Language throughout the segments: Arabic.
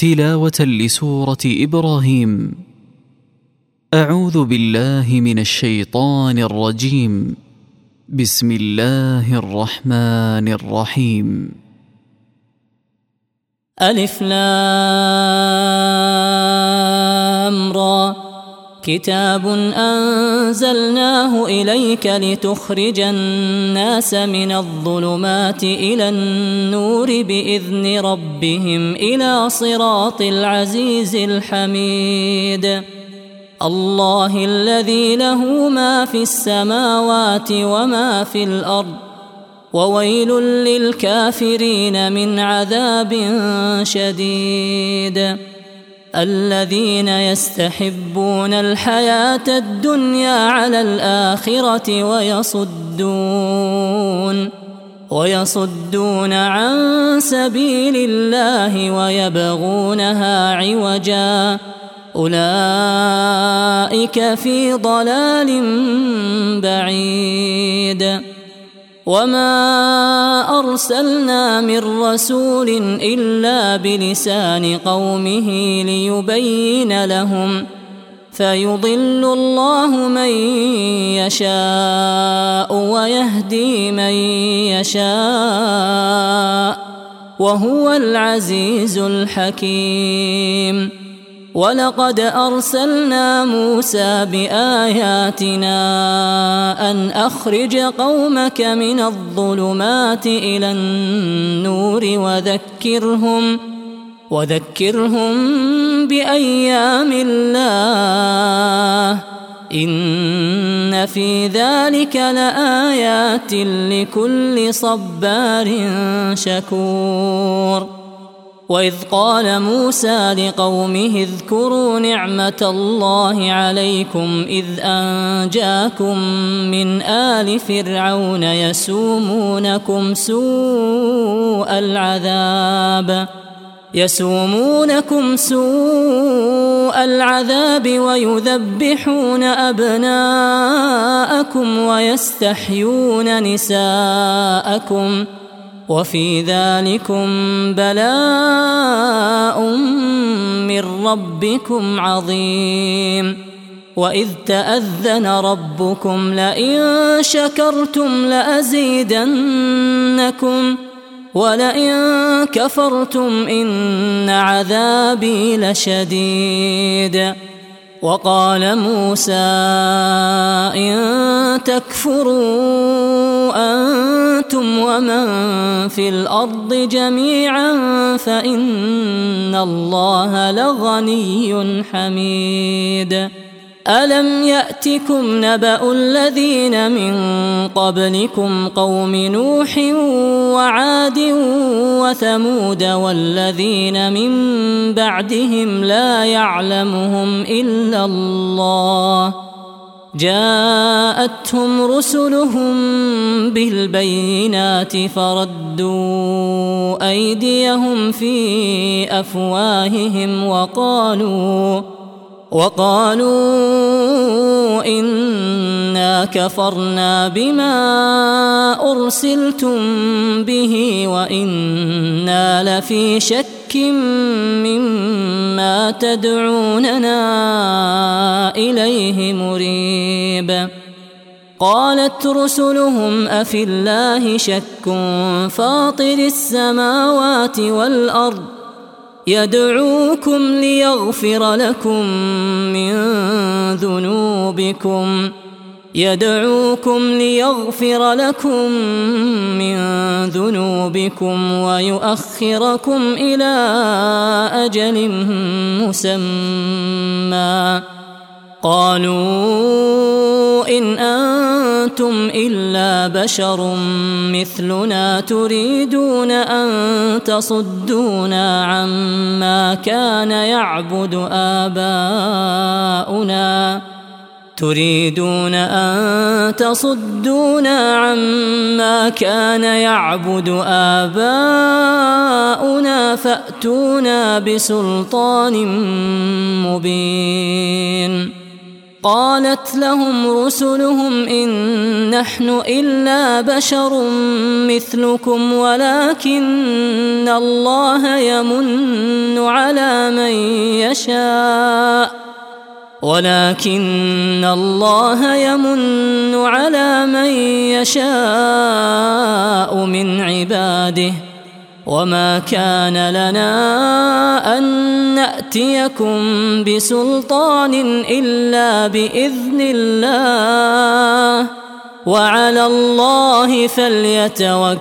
تلاوة لسورة إبراهيم. أعوذ بالله من الشيطان الرجيم. بسم الله الرحمن الرحيم. ألف لام را. كتاب أنزلناه إليك لتخرج الناس من الظلمات إلى النور بإذن ربهم إلى صراط العزيز الحميد. الله الذي له ما في السماوات وما في الأرض، وويل للكافرين من عذاب شديد. الذين يستحبون الحياة الدنيا على الآخرة ويصدون عن سبيل الله ويبغونها عوجا، أولئك في ضلال بعيد. وما أرسلنا من رسول إلا بلسان قومه ليبين لهم، فيضل الله من يشاء ويهدي من يشاء، وهو العزيز الحكيم. ولقد أرسلنا موسى بآياتنا أن أخرج قومك من الظلمات إلى النور وذكرهم بأيام الله، إن في ذلك لآيات لكل صبار شكور. وإذ قال موسى لقومه اذكروا نعمة الله عليكم إذ أنجاكم من آل فرعون يسومونكم سوء العذاب ويذبحون أبناءكم ويستحيون نساءكم، وفي ذلكم بلاء من ربكم عظيم. وإذ تأذن ربكم لئن شكرتم لأزيدنكم ولئن كفرتم إن عذابي لشديد. وقال موسى إن تكفروا أنتم ومن في الأرض جميعا فإن الله لغني حميد. ألم يأتكم نبأ الذين من قبلكم قوم نوح وعاد وثمود والذين من بعدهم لا يعلمهم إلا الله، جاءتهم رسلهم بالبينات فردوا أيديهم في أفواههم وقالوا إنا كفرنا بما أرسلتم به وإنا لفي شك مما تدعوننا إليه مريب. قالت رسلهم أفي الله شك فاطر السماوات والأرض يدعوكم ليغفر لكم من ذنوبكم ويؤخركم إلى أجل مسمى. قالوا إن أنتم إلا بشر مثلنا تريدون أن تصدونا عما كان يعبد آباؤنا فأتونا بسلطان مبين. قالت لهم رسلهم إن نحن إلا بشر مثلكم ولكن الله يمن على من يشاء من عباده وما كان لنا أن نأتيكم بسلطان إلا بإذن الله وعلى الله فليتوكل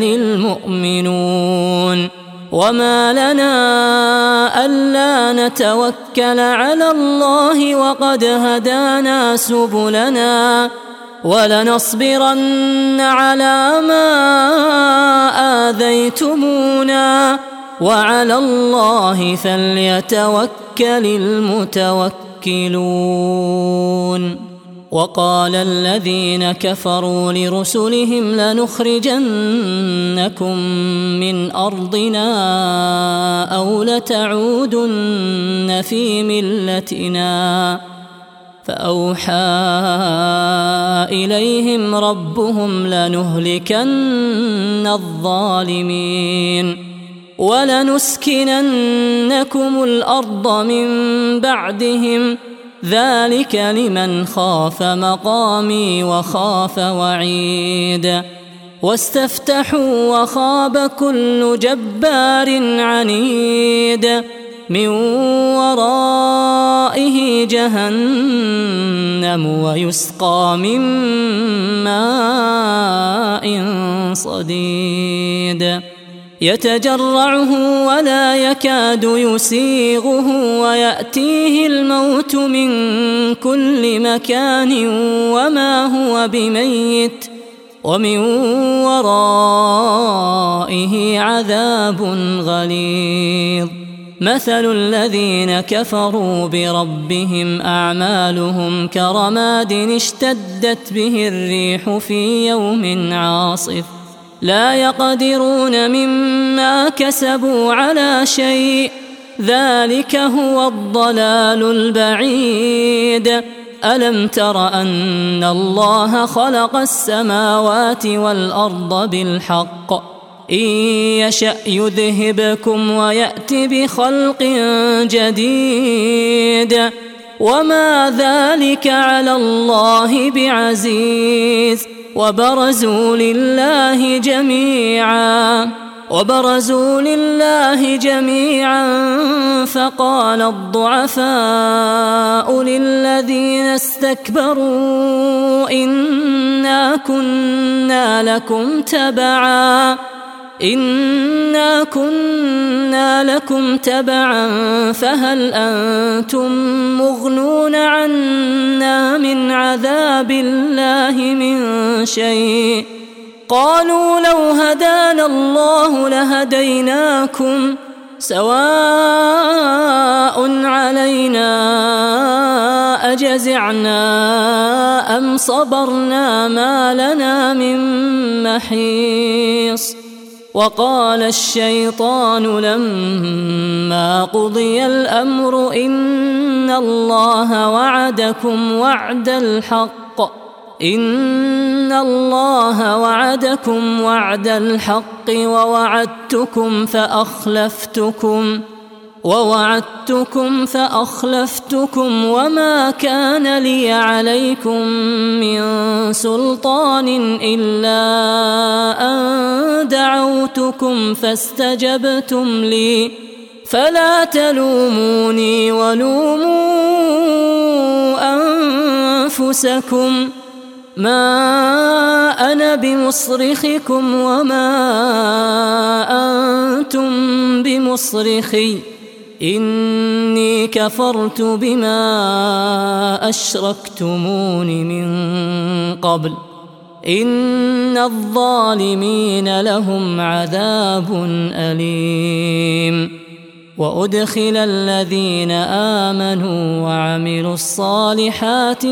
المؤمنون وما لنا ألا نتوكل على الله وقد هدانا سبلنا ولنصبرن على ما آذيتمونا وعلى الله فليتوكل المتوكلون وقال الذين كفروا لرسلهم لنخرجنكم من أرضنا أو لتعودن في ملتنا فأوحى إليهم ربهم لنهلكن الظالمين ولنسكننكم الأرض من بعدهم ذلك لمن خاف مقامي وخاف وعيد واستفتحوا وخاب كل جبار عنيد من ورائه جهنم ويسقى من ماء صديد يتجرعه ولا يكاد يسيغه ويأتيه الموت من كل مكان وما هو بميت ومن ورائه عذاب غليظ مثل الذين كفروا بربهم أعمالهم كرماد اشتدت به الريح في يوم عاصف لا يقدرون مما كسبوا على شيء ذلك هو الضلال البعيد ألم تر أن الله خلق السماوات والأرض بالحق إن يشأ يذهبكم ويأت بخلق جديد وما ذلك على الله بعزيز وبرزوا لله جميعا فقال الضعفاء للذين استكبروا إنا كنا لكم تبعا فهل أنتم مغنون عنا من عذاب الله من شيء قالوا لو هدانا الله لهديناكم سواء علينا أجزعنا أم صبرنا ما لنا من محيص وقال الشيطان لما قضي الأمر إن الله وعدكم وعد الحق ووعدتكم فأخلفتكم وما كان لي عليكم من سلطان إلا أن دعوتكم فاستجبتم لي فلا تلوموني ولوموا أنفسكم ما أنا بمصرخكم وما أنتم بمصرخي إني كفرت بما أشركتمون من قبل إن الظالمين لهم عذاب أليم وأدخل الذين آمنوا وعملوا الصالحات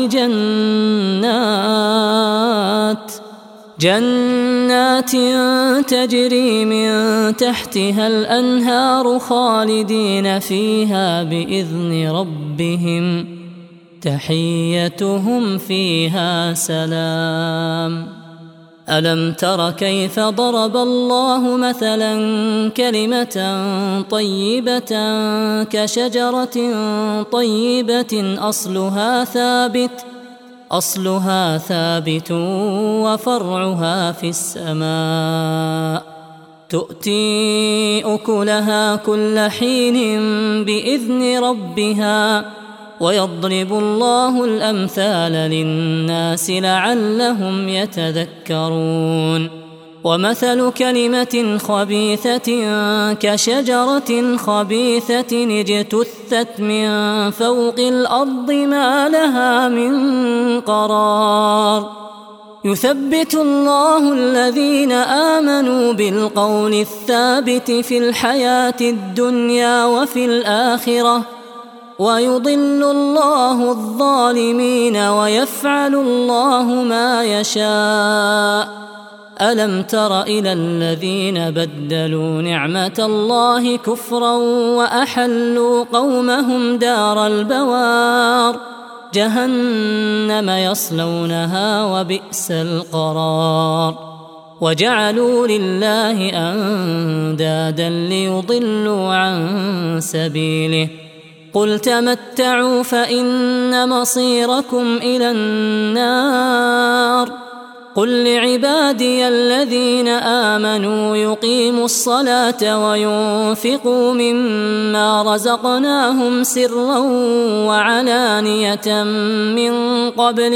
جنات تجري من تحتها الأنهار خالدين فيها بإذن ربهم تحيتهم فيها سلام. ألم تر كيف ضرب الله مثلا كلمة طيبة كشجرة طيبة أصلها ثابت وفرعها في السماء تؤتي أكلها كل حين بإذن ربها ويضرب الله الأمثال للناس لعلهم يتذكرون. ومثل كلمة خبيثة كشجرة خبيثة اجتثت من فوق الأرض ما لها من قرار. يثبت الله الذين آمنوا بالقول الثابت في الحياة الدنيا وفي الآخرة ويضل الله الظالمين ويفعل الله ما يشاء. ألم تر إلى الذين بدلوا نعمة الله كفرا وأحلوا قومهم دار البوار جهنم يصلونها وبئس القرار. وجعلوا لله أندادا ليضلوا عن سبيله قل تمتعوا فإن مصيركم إلى النار. قل لعبادي الذين آمنوا يقيموا الصلاة وينفقوا مما رزقناهم سرا وعلانية من قبل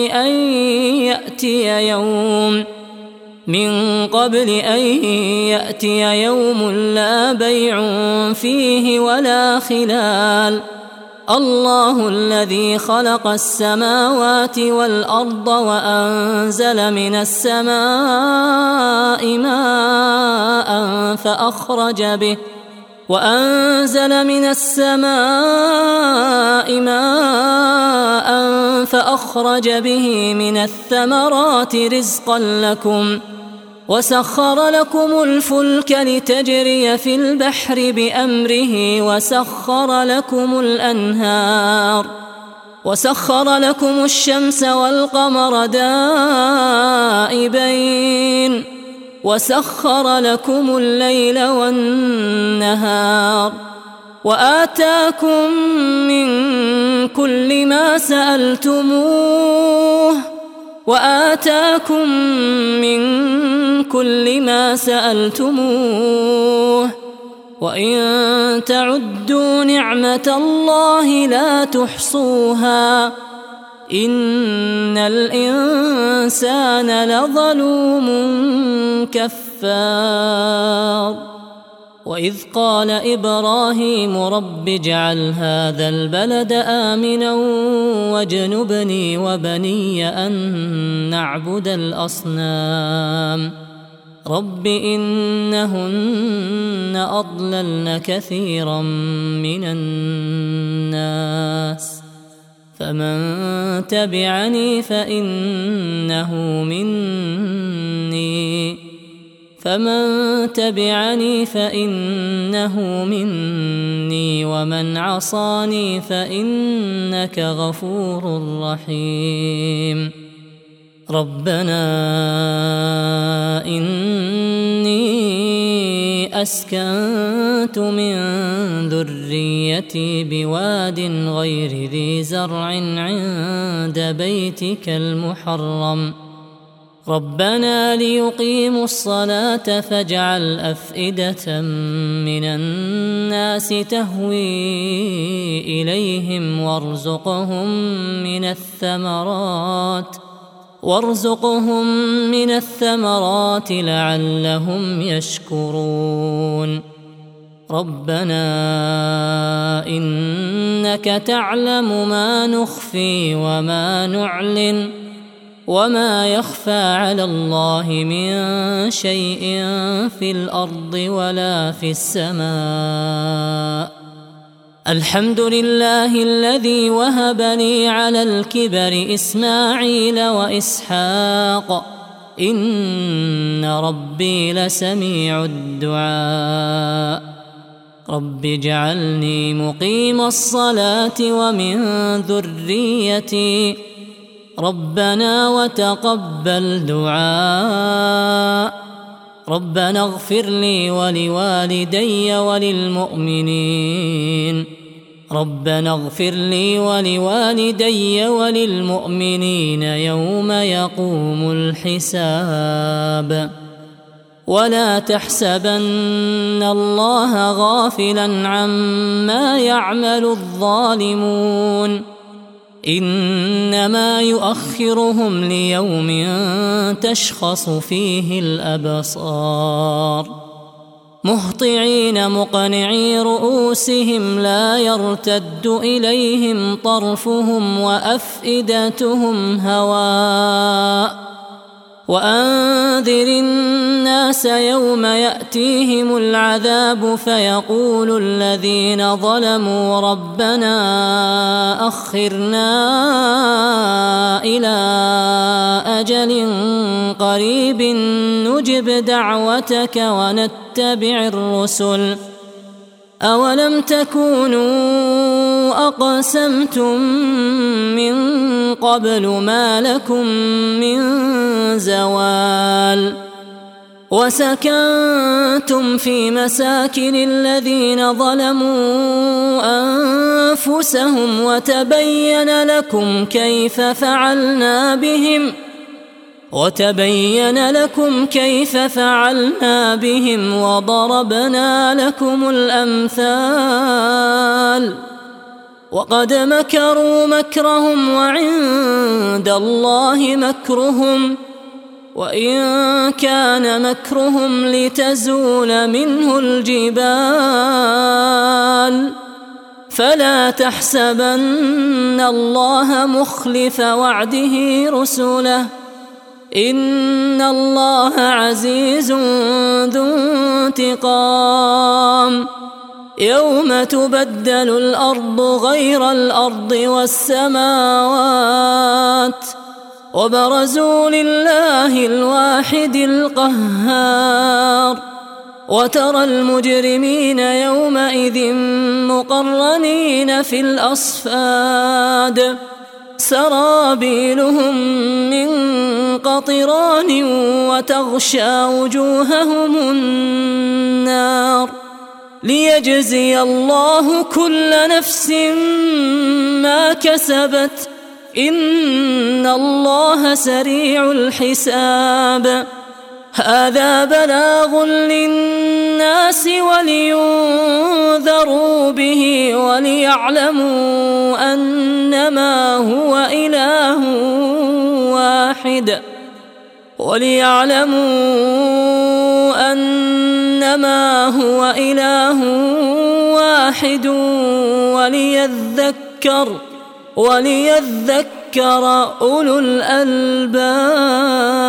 أن يأتي يوم لا بيع فيه ولا خلال. الله الذي خلق السماوات والأرض وأنزل من السماء ماء فأخرج به من الثمرات رزقا لكم وسخر لكم الفلك لتجري في البحر بأمره وسخر لكم الأنهار وسخر لكم الشمس والقمر دائبين وسخر لكم الليل والنهار وآتاكم من كل ما سألتموه وإن تعدوا نعمة الله لا تحصوها إن الإنسان لظلوم كفار. وإذ قال إبراهيم رب اجعل هذا البلد آمنا واجنبني وبني أن نعبد الأصنام رب إنهن أضللن كثيرا من الناس فمن تبعني فإنه مني ومن عصاني فإنك غفور رحيم. ربنا إني أسكنت من ذريتي بواد غير ذي زرع عند بيتك المحرم ربنا ليقيموا الصلاة فاجعل أفئدة من الناس تهوي إليهم وارزقهم من الثمرات لعلهم يشكرون. ربنا إنك تعلم ما نخفي وما نعلن وما يخفى على الله من شيء في الأرض ولا في السماء. الحمد لله الذي وهب لي على الكبر إسماعيل وإسحاق إن ربي لسميع الدعاء. الحمد لله الذي وهب لي على الكبر إسماعيل وإسحاق إن ربي لسميع الدعاء. الحمد لله الذي وهب لي على الكبر إسماعيل وإسحاق إن ربي لسميع الدعاء. الحمد لله الذي وهب لي على الكبر إسماعيل وإسحاق إن ربي لسميع الدعاء. رب اجعلني مقيم الصلاة ومن ذريتي ربنا وتقبل دعاء ربنا اغفر لي ولوالدي وللمؤمنين ربنا اغفر لي ولوالدي وللمؤمنين يوم يقوم الحساب ولا تحسبن الله غافلا عما يعمل الظالمون إنما يؤخرهم ليوم تشخص فيه الأبصار مهطعين مقنعي رؤوسهم لا يرتد إليهم طرفهم وأفئدتهم هواء وأنذر الناس يوم يأتيهم العذاب فيقول الذين ظلموا ربنا أخرنا إلى أجل قريب نجب دعوتك ونتبع الرسل أولم تكونوا أقسمتم من قبل ما لكم من زوال وسكنتم في مساكن الذين ظلموا أنفسهم وتبين لكم كيف فعلنا بهم وضربنا لكم الأمثال وقد مكروا مكرهم وعند الله مكرهم وإن كان مكرهم لتزول منه الجبال فلا تحسبن الله مخلف وعده رسله إن الله عزيز ذو انتقام يوم تبدل الأرض غير الأرض والسماوات وبرزوا لله الواحد القهار وترى المجرمين يومئذ مقرنين في الأصفاد سرابيلهم من قطران وتغشى وجوههم النار ليجزي الله كل نفس ما كسبت إن الله سريع الحساب هذا بلاغ للناس ولينذروا به وليعلموا أنما هو إله واحد وليذكر أولو الألباب.